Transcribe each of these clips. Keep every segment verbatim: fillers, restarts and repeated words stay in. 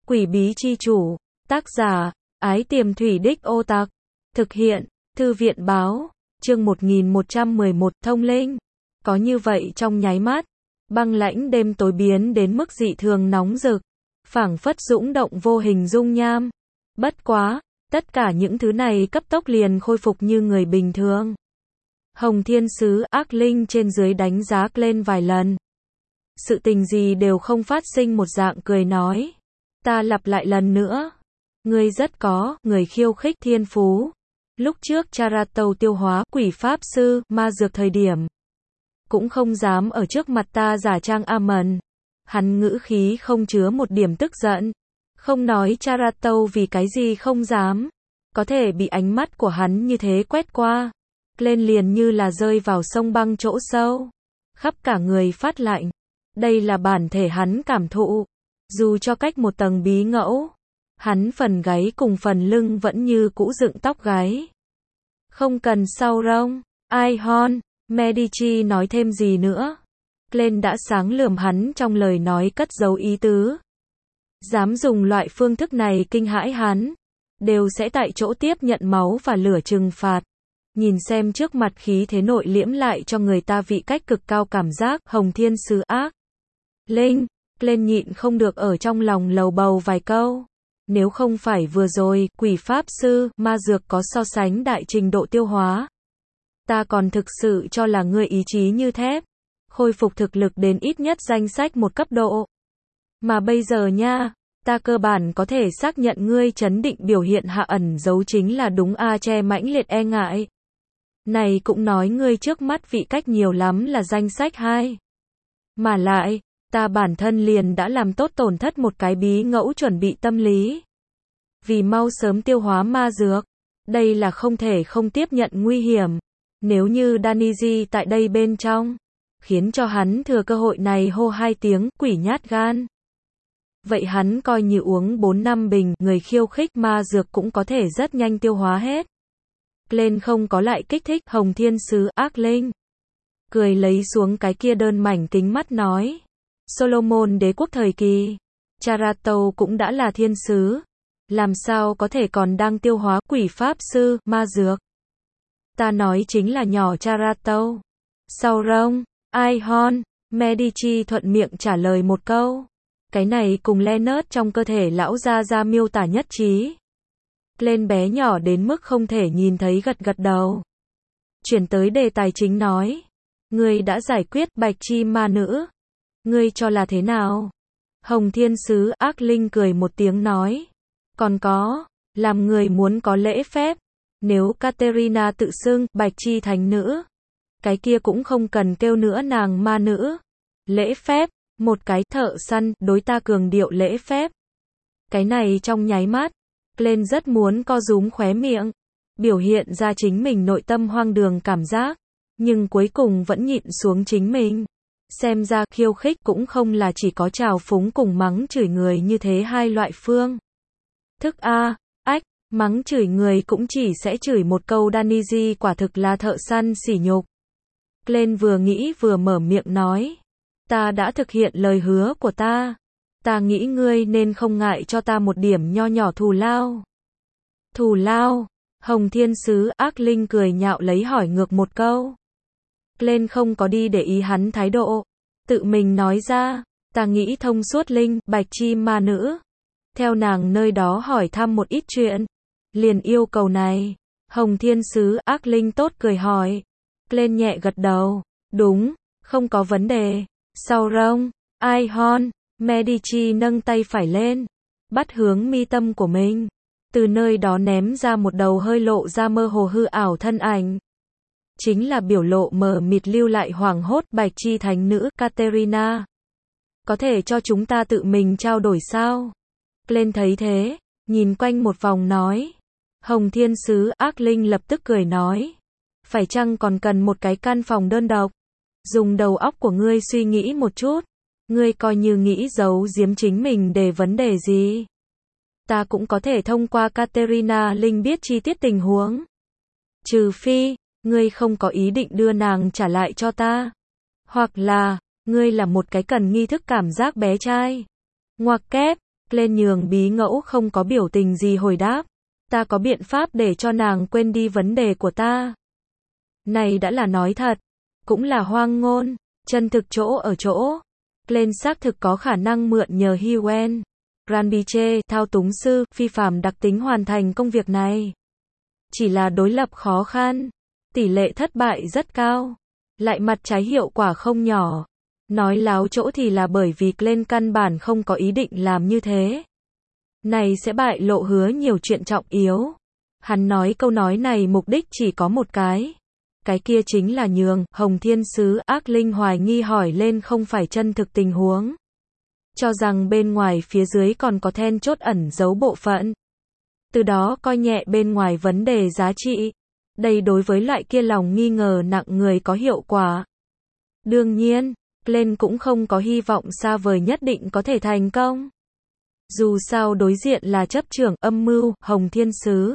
Quỷ bí chi chủ, tác giả, Ái Tiềm Thủy Đích Ô Tặc, thực hiện, Thư viện báo, chương một nghìn một trăm mười một, thông linh. Có như vậy trong nháy mắt, băng lãnh đêm tối biến đến mức dị thường nóng rực, phảng phất dũng động vô hình dung nham. Bất quá, tất cả những thứ này cấp tốc liền khôi phục như người bình thường. Hồng Thiên Sứ ác linh trên dưới đánh giá lên vài lần. Sự tình gì đều không phát sinh một dạng cười nói. Ta lặp lại lần nữa. Ngươi rất có, người khiêu khích thiên phú. Lúc trước Charatâu tiêu hóa quỷ pháp sư, ma dược thời điểm. Cũng không dám ở trước mặt ta giả trang a mần. Hắn ngữ khí không chứa một điểm tức giận. Không nói Charatâu vì cái gì không dám. Có thể bị ánh mắt của hắn như thế quét qua. Lên liền như là rơi vào sông băng chỗ sâu. Khắp cả người phát lạnh. Đây là bản thể hắn cảm thụ. Dù cho cách một tầng bí ngẫu. Hắn phần gáy cùng phần lưng vẫn như cũ dựng tóc gáy. Không cần sau rông. Ai hon, Medici nói thêm gì nữa. Glenn đã sáng lườm hắn trong lời nói cất giấu ý tứ. Dám dùng loại phương thức này kinh hãi hắn. Đều sẽ tại chỗ tiếp nhận máu và lửa trừng phạt. Nhìn xem trước mặt khí thế nội liễm lại cho người ta vị cách cực cao cảm giác. Hồng Thiên Sứ ác linh, Glenn nhịn không được ở trong lòng lầu bầu vài câu. Nếu không phải vừa rồi, quỷ pháp sư, ma dược có so sánh đại trình độ tiêu hóa. Ta còn thực sự cho là ngươi ý chí như thép. Khôi phục thực lực đến ít nhất danh sách một cấp độ. Mà bây giờ nha, ta cơ bản có thể xác nhận ngươi chấn định biểu hiện hạ ẩn giấu chính là đúng a che mãnh liệt e ngại. Này cũng nói ngươi trước mắt vị cách nhiều lắm là danh sách hai. Mà lại, ta bản thân liền đã làm tốt tổn thất một cái bí ngẫu chuẩn bị tâm lý. Vì mau sớm tiêu hóa ma dược. Đây là không thể không tiếp nhận nguy hiểm. Nếu như Daniji tại đây bên trong, khiến cho hắn thừa cơ hội này hô hai tiếng quỷ nhát gan. Vậy hắn coi như uống bốn năm bình, người khiêu khích ma dược cũng có thể rất nhanh tiêu hóa hết. Glenn không có lại kích thích Hồng Thiên Sứ ác linh. Cười lấy xuống cái kia đơn mảnh kính mắt nói. Solomon đế quốc thời kỳ, Charatâu cũng đã là thiên sứ. Làm sao có thể còn đang tiêu hóa quỷ pháp sư, ma dược. Ta nói chính là nhỏ Charatâu. Sau rông, ai hon, Medici thuận miệng trả lời một câu. Cái này cùng Leonard trong cơ thể lão gia gia miêu tả nhất trí. Lên bé nhỏ đến mức không thể nhìn thấy gật gật đầu. Chuyển tới đề tài chính nói. Ngươi đã giải quyết bạch chi ma nữ. Ngươi cho là thế nào? Hồng Thiên Sứ ác linh cười một tiếng nói. Còn có, làm người muốn có lễ phép. Nếu Katerina tự xưng bạch chi thánh nữ, cái kia cũng không cần kêu nữa nàng ma nữ. Lễ phép, một cái thợ săn đối ta cường điệu lễ phép. Cái này trong nháy mắt, Glenn rất muốn co rúm khóe miệng, biểu hiện ra chính mình nội tâm hoang đường cảm giác, nhưng cuối cùng vẫn nhịn xuống chính mình. Xem ra khiêu khích cũng không là chỉ có trào phúng cùng mắng chửi người như thế hai loại phương. Thức A, ách, mắng chửi người cũng chỉ sẽ chửi một câu Daniji quả thực là thợ săn sỉ nhục. Glenn vừa nghĩ vừa mở miệng nói. Ta đã thực hiện lời hứa của ta. Ta nghĩ ngươi nên không ngại cho ta một điểm nho nhỏ thù lao. Thù lao? Hồng Thiên Sứ ác linh cười nhạo lấy hỏi ngược một câu. Glenn không có đi để ý hắn thái độ. Tự mình nói ra, ta nghĩ thông suốt linh, bạch chi ma nữ. Theo nàng nơi đó hỏi thăm một ít chuyện. Liền yêu cầu này. Hồng Thiên Sứ ác linh tốt cười hỏi. Glenn nhẹ gật đầu. Đúng, không có vấn đề. Sau rông, ai hon, Medici nâng tay phải lên. Bắt hướng mi tâm của mình. Từ nơi đó ném ra một đầu hơi lộ ra mơ hồ hư ảo thân ảnh. Chính là biểu lộ mờ mịt lưu lại hoảng hốt bạch chi thánh nữ Katerina. Có thể cho chúng ta tự mình trao đổi sao? Glenn thấy thế, nhìn quanh một vòng nói. Hồng Thiên Sứ ác linh lập tức cười nói. Phải chăng còn cần một cái căn phòng đơn độc? Dùng đầu óc của ngươi suy nghĩ một chút. Ngươi coi như nghĩ giấu giếm chính mình để vấn đề gì? Ta cũng có thể thông qua Katerina Linh biết chi tiết tình huống. Trừ phi, ngươi không có ý định đưa nàng trả lại cho ta. Hoặc là, ngươi là một cái cần nghi thức cảm giác bé trai. Ngoặc kép, Lên nhường bí ngẫu không có biểu tình gì hồi đáp. Ta có biện pháp để cho nàng quên đi vấn đề của ta. Này đã là nói thật. Cũng là hoang ngôn. Chân thực chỗ ở chỗ. Lên xác thực có khả năng mượn nhờ Hwen Ranbiche, thao túng sư, phi phàm đặc tính hoàn thành công việc này. Chỉ là đối lập khó khăn. Tỷ lệ thất bại rất cao. Lại mặt trái hiệu quả không nhỏ. Nói láo chỗ thì là bởi vì Glenn căn bản không có ý định làm như thế. Này sẽ bại lộ hứa nhiều chuyện trọng yếu. Hắn nói câu nói này mục đích chỉ có một cái. Cái kia chính là nhường Hồng Thiên Sứ ác linh hoài nghi hỏi lên không phải chân thực tình huống. Cho rằng bên ngoài phía dưới còn có then chốt ẩn giấu bộ phận. Từ đó coi nhẹ bên ngoài vấn đề giá trị. Đây đối với loại kia lòng nghi ngờ nặng người có hiệu quả. Đương nhiên, Glenn cũng không có hy vọng xa vời nhất định có thể thành công. Dù sao đối diện là chấp trưởng âm mưu, Hồng Thiên Sứ.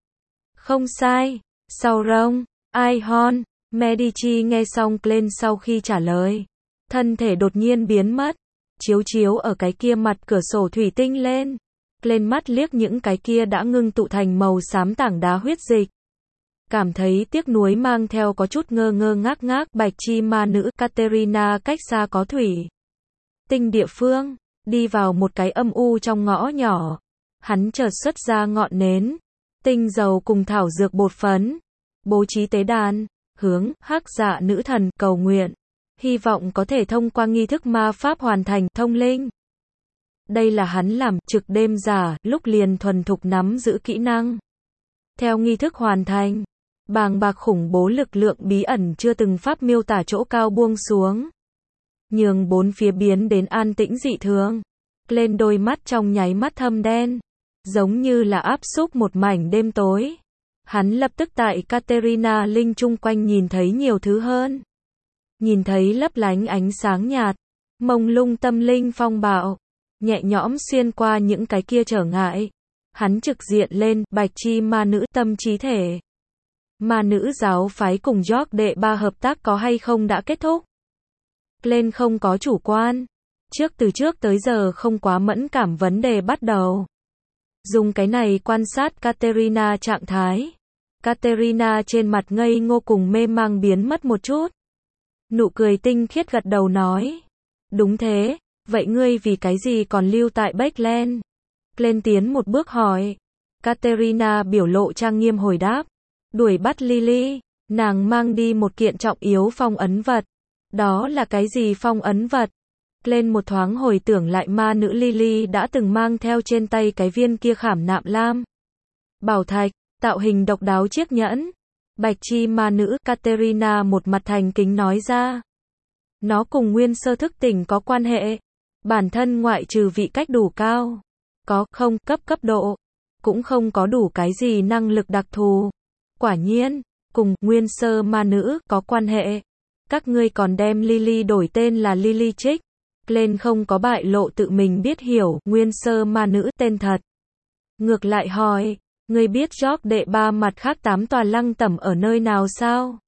Không sai. Sau rông, Ihon, Medici nghe xong Glenn sau khi trả lời. Thân thể đột nhiên biến mất. Chiếu chiếu ở cái kia mặt cửa sổ thủy tinh lên. Glenn mắt liếc những cái kia đã ngưng tụ thành màu xám tảng đá huyết dịch. Cảm thấy tiếc nuối mang theo có chút ngơ ngơ ngác ngác bạch chi ma nữ Katerina cách xa có thủy tinh địa phương, đi vào một cái âm u trong ngõ nhỏ. Hắn chợt xuất ra ngọn nến, tinh dầu cùng thảo dược bột phấn, bố trí tế đàn, hướng hắc dạ nữ thần cầu nguyện, hy vọng có thể thông qua nghi thức ma pháp hoàn thành thông linh. Đây là hắn làm trực đêm giả, lúc liền thuần thục nắm giữ kỹ năng. Theo nghi thức hoàn thành, bàng bạc khủng bố lực lượng bí ẩn chưa từng pháp miêu tả chỗ cao buông xuống. Nhường bốn phía biến đến an tĩnh dị thường. Lên đôi mắt trong nháy mắt thâm đen. Giống như là áp xúc một mảnh đêm tối. Hắn lập tức tại Katerina Linh chung quanh nhìn thấy nhiều thứ hơn. Nhìn thấy lấp lánh ánh sáng nhạt. Mông lung tâm linh phong bạo. Nhẹ nhõm xuyên qua những cái kia trở ngại. Hắn trực diện lên bạch chi ma nữ tâm trí thể. Ma nữ giáo phái cùng York đệ ba hợp tác có hay không đã kết thúc. Lên không có chủ quan. Trước từ trước tới giờ không quá mẫn cảm vấn đề bắt đầu. Dùng cái này quan sát Katerina trạng thái. Katerina trên mặt ngây ngô cùng mê mang biến mất một chút. Nụ cười tinh khiết gật đầu nói. Đúng thế, vậy ngươi vì cái gì còn lưu tại Backland? Lên tiến một bước hỏi. Katerina biểu lộ trang nghiêm hồi đáp. Đuổi bắt Lily, nàng mang đi một kiện trọng yếu phong ấn vật. Đó là cái gì phong ấn vật? Lên một thoáng hồi tưởng lại ma nữ Lily đã từng mang theo trên tay cái viên kia khảm nạm lam. Bảo thạch, tạo hình độc đáo chiếc nhẫn. Bạch chi ma nữ Katerina một mặt thành kính nói ra. Nó cùng nguyên sơ thức tỉnh có quan hệ. Bản thân ngoại trừ vị cách đủ cao. Có không cấp cấp độ. Cũng không có đủ cái gì năng lực đặc thù. Quả nhiên, cùng nguyên sơ ma nữ có quan hệ. Các ngươi còn đem Lily đổi tên là Lily Trích. Lên không có bại lộ tự mình biết hiểu nguyên sơ ma nữ tên thật. Ngược lại hỏi, ngươi biết York đệ ba mặt khác tám tòa lăng tẩm ở nơi nào sao?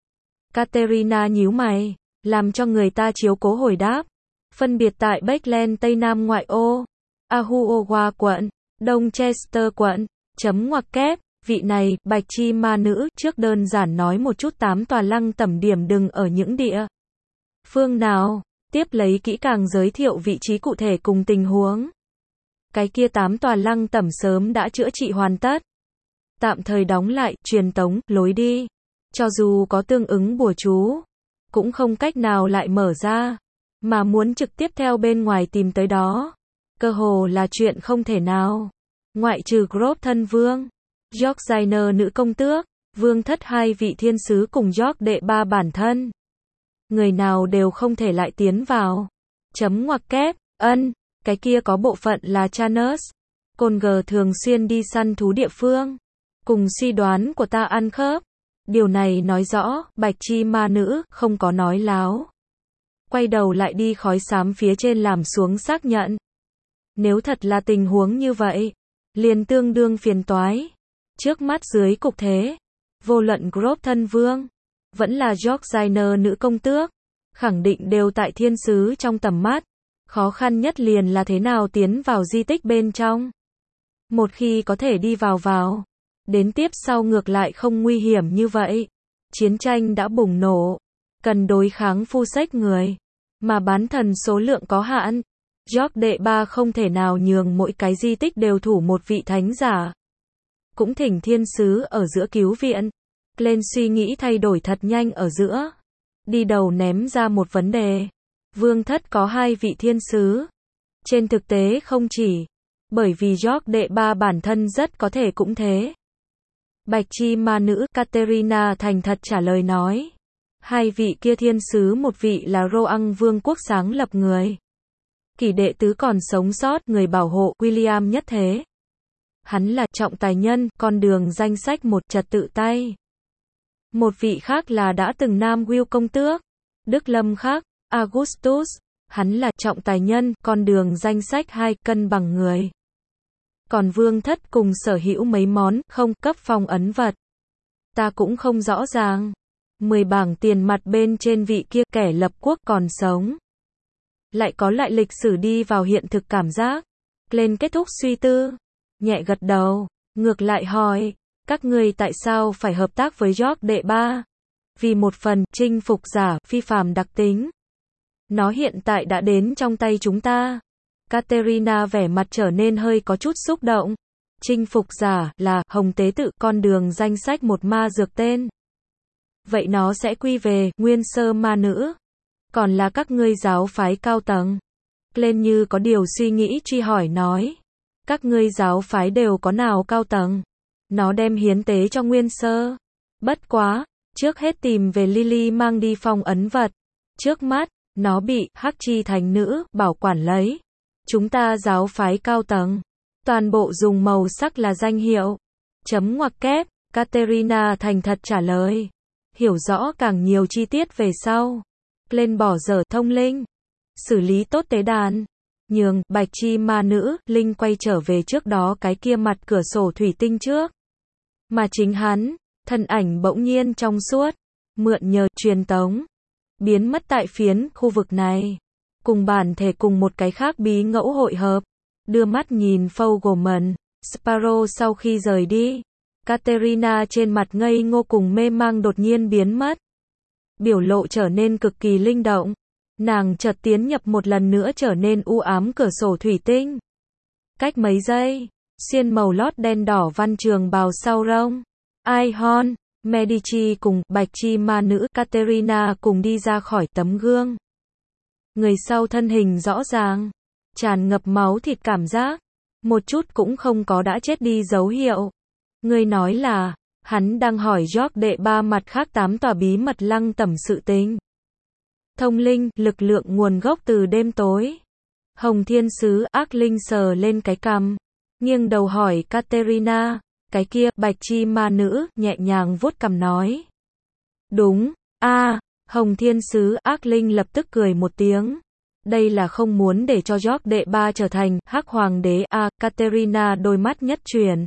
Katerina nhíu mày, làm cho người ta chiếu cố hồi đáp. Phân biệt tại Backland Tây Nam ngoại ô, Ahuowa quận, Đông Chester quận, chấm ngoặc kép. Vị này, bạch chi ma nữ, trước đơn giản nói một chút tám tòa lăng tẩm điểm đừng ở những địa phương nào, tiếp lấy kỹ càng giới thiệu vị trí cụ thể cùng tình huống. Cái kia tám tòa lăng tẩm sớm đã chữa trị hoàn tất. Tạm thời đóng lại, truyền tống, lối đi. Cho dù có tương ứng bùa chú, cũng không cách nào lại mở ra, mà muốn trực tiếp theo bên ngoài tìm tới đó. Cơ hồ là chuyện không thể nào. Ngoại trừ Grove thân vương. York Zainer nữ công tước, vương thất hai vị thiên sứ cùng York đệ ba bản thân. Người nào đều không thể lại tiến vào. Chấm ngoặc kép, ân, cái kia có bộ phận là Chanus. Conger thường xuyên đi săn thú địa phương. Cùng suy đoán của ta ăn khớp. Điều này nói rõ, bạch chi ma nữ, không có nói láo. Quay đầu lại đi khói xám phía trên làm xuống xác nhận. Nếu thật là tình huống như vậy, liền tương đương phiền toái. Trước mắt dưới cục thế, vô luận Grove thân vương, vẫn là York Zainer nữ công tước, khẳng định đều tại thiên sứ trong tầm mắt, Khó khăn nhất liền là thế nào tiến vào di tích bên trong. Một khi có thể đi vào vào, đến tiếp sau ngược lại không nguy hiểm như vậy. Chiến tranh đã bùng nổ, cần đối kháng phu sách người, mà bán thần số lượng có hạn. George đệ ba không thể nào nhường mỗi cái di tích đều thủ một vị thánh giả. Cũng thỉnh thiên sứ ở giữa cứu viện. Lên suy nghĩ thay đổi thật nhanh ở giữa. Đi đầu ném ra một vấn đề. Vương thất có hai vị thiên sứ. Trên thực tế không chỉ. Bởi vì George đệ ba bản thân rất có thể cũng thế. Bạch chi ma nữ Katerina thành thật trả lời nói. Hai vị kia thiên sứ, một vị là Roang vương quốc sáng lập người. Kỷ đệ tứ còn sống sót, người bảo hộ William nhất thế. Hắn là trọng tài nhân, con đường danh sách một trật tự tay. Một vị khác là đã từng Nam Will công tước, Đức Lâm khác, Augustus. Hắn là trọng tài nhân, con đường danh sách hai, cân bằng người. Còn vương thất cùng sở hữu mấy món không cấp phong ấn vật. Ta cũng không rõ ràng. Mười bảng tiền mặt bên trên vị kia kẻ lập quốc còn sống. Lại có lại lịch sử đi vào hiện thực cảm giác. Lên kết thúc suy tư. Nhẹ gật đầu. Ngược lại hỏi. Các ngươi tại sao phải hợp tác với George đệ ba? Vì một phần, chinh phục giả, phi phàm đặc tính. Nó hiện tại đã đến trong tay chúng ta. Katerina vẻ mặt trở nên hơi có chút xúc động. Chinh phục giả là hồng tế tự, con đường danh sách một ma dược tên. Vậy nó sẽ quy về nguyên sơ ma nữ. Còn là các ngươi giáo phái cao tầng. Lên như có điều suy nghĩ truy hỏi nói. Các ngươi giáo phái đều có nào cao tầng. Nó đem hiến tế cho nguyên sơ. Bất quá, trước hết tìm về Lily mang đi phong ấn vật. Trước mắt, nó bị hắc chi thành nữ bảo quản lấy. Chúng ta giáo phái cao tầng. Toàn bộ dùng màu sắc là danh hiệu. Chấm ngoặc kép, Katerina thành thật trả lời. Hiểu rõ càng nhiều chi tiết về sau. Lên bỏ dở thông linh. Xử lý tốt tế đàn. Nhường, bạch chi ma nữ, Linh quay trở về trước đó cái kia mặt cửa sổ thủy tinh trước. Mà chính hắn, thân ảnh bỗng nhiên trong suốt. Mượn nhờ, truyền tống. Biến mất tại phiến, khu vực này. Cùng bản thể cùng một cái khác bí ngẫu hội hợp. Đưa mắt nhìn Fogelman, Sparrow sau khi rời đi. Katerina trên mặt ngây ngô cùng mê mang đột nhiên biến mất. Biểu lộ trở nên cực kỳ linh động. Nàng chợt tiến nhập một lần nữa trở nên u ám cửa sổ thủy tinh. Cách mấy giây, xiên màu lót đen đỏ văn trường bào sau rông. Ihon, Medici cùng bạch chi ma nữ Katerina cùng đi ra khỏi tấm gương. Người sau thân hình rõ ràng, tràn ngập máu thịt cảm giác, một chút cũng không có đã chết đi dấu hiệu. Người nói là, hắn đang hỏi George đệ ba mặt khác tám tòa bí mật lăng tẩm sự tình. Thông linh, lực lượng nguồn gốc từ đêm tối. Hồng thiên sứ ác linh sờ lên cái cằm, nghiêng đầu hỏi Katerina, cái kia, bạch chi ma nữ, nhẹ nhàng vuốt cằm nói. Đúng, a Hồng thiên sứ ác linh lập tức cười một tiếng. Đây là không muốn để cho George đệ ba trở thành hắc hoàng đế a Katerina đôi mắt nhất chuyển.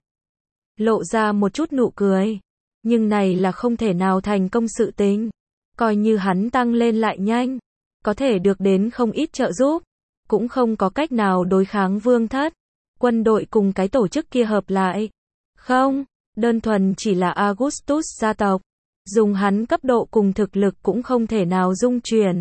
Lộ ra một chút nụ cười. Nhưng này là không thể nào thành công sự tình. Coi như hắn tăng lên lại nhanh. Có thể được đến không ít trợ giúp. Cũng không có cách nào đối kháng vương thất. Quân đội cùng cái tổ chức kia hợp lại. Không, đơn thuần chỉ là Augustus gia tộc. Dùng hắn cấp độ cùng thực lực cũng không thể nào dung chuyển.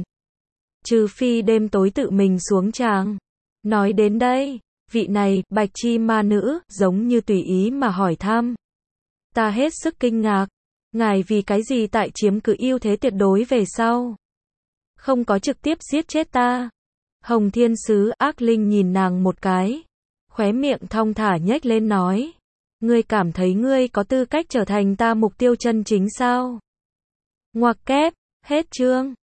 Trừ phi đêm tối tự mình xuống tràng. Nói đến đây, vị này, bạch chi ma nữ, giống như tùy ý mà hỏi thăm. Ta hết sức kinh ngạc. Ngài vì cái gì tại chiếm cứ ưu thế tuyệt đối về sau? Không có trực tiếp giết chết ta. Hồng thiên sứ ác linh nhìn nàng một cái. Khóe miệng thong thả nhếch lên nói. Ngươi cảm thấy ngươi có tư cách trở thành ta mục tiêu chân chính sao? Ngoặc kép, hết chương.